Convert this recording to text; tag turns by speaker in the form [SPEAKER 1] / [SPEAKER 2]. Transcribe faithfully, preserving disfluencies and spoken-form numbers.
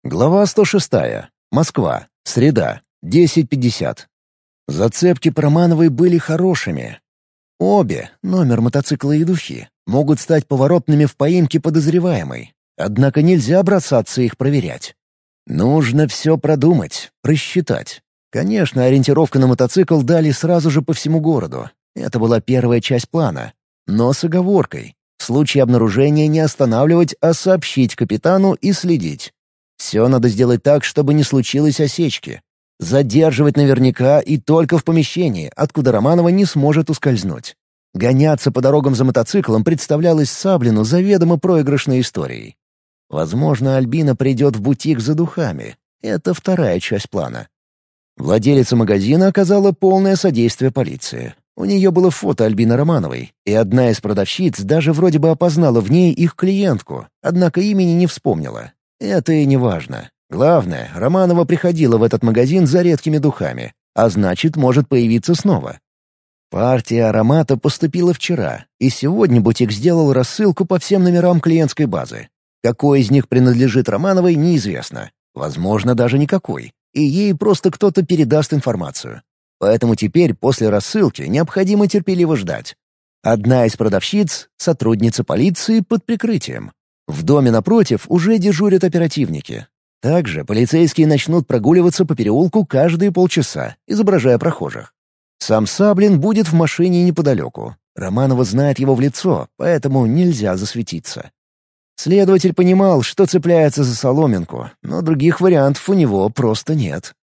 [SPEAKER 1] Глава сто шестая. Москва. Среда. десять пятьдесят. Зацепки по Романовой были хорошими. Обе, номер мотоцикла и духи, могут стать поворотными в поимке подозреваемой. Однако нельзя бросаться их проверять. Нужно все продумать, просчитать. Конечно, ориентировка на мотоцикл дали сразу же по всему городу. Это была первая часть плана. Но с оговоркой. В случае обнаружения не останавливать, а сообщить капитану и следить. Все надо сделать так, чтобы не случилось осечки. Задерживать наверняка и только в помещении, откуда Романова не сможет ускользнуть. Гоняться по дорогам за мотоциклом представлялось Саблину заведомо проигрышной историей. Возможно, Альбина придет в бутик за духами. Это вторая часть плана. Владелица магазина оказала полное содействие полиции. У нее было фото Альбины Романовой, и одна из продавщиц даже вроде бы опознала в ней их клиентку, однако имени не вспомнила. Это и не важно. Главное, Романова приходила в этот магазин за редкими духами, а значит, может появиться снова. Партия аромата поступила вчера, и сегодня бутик сделал рассылку по всем номерам клиентской базы. Какой из них принадлежит Романовой, неизвестно. Возможно, даже никакой. И ей просто кто-то передаст информацию. Поэтому теперь, после рассылки, необходимо терпеливо ждать. Одна из продавщиц — сотрудница полиции под прикрытием. В доме напротив уже дежурят оперативники. Также полицейские начнут прогуливаться по переулку каждые полчаса, изображая прохожих. Сам Саблин будет в машине неподалеку. Романова знает его в лицо, поэтому нельзя засветиться. Следователь понимал, что цепляется за соломинку, но других вариантов у него просто нет.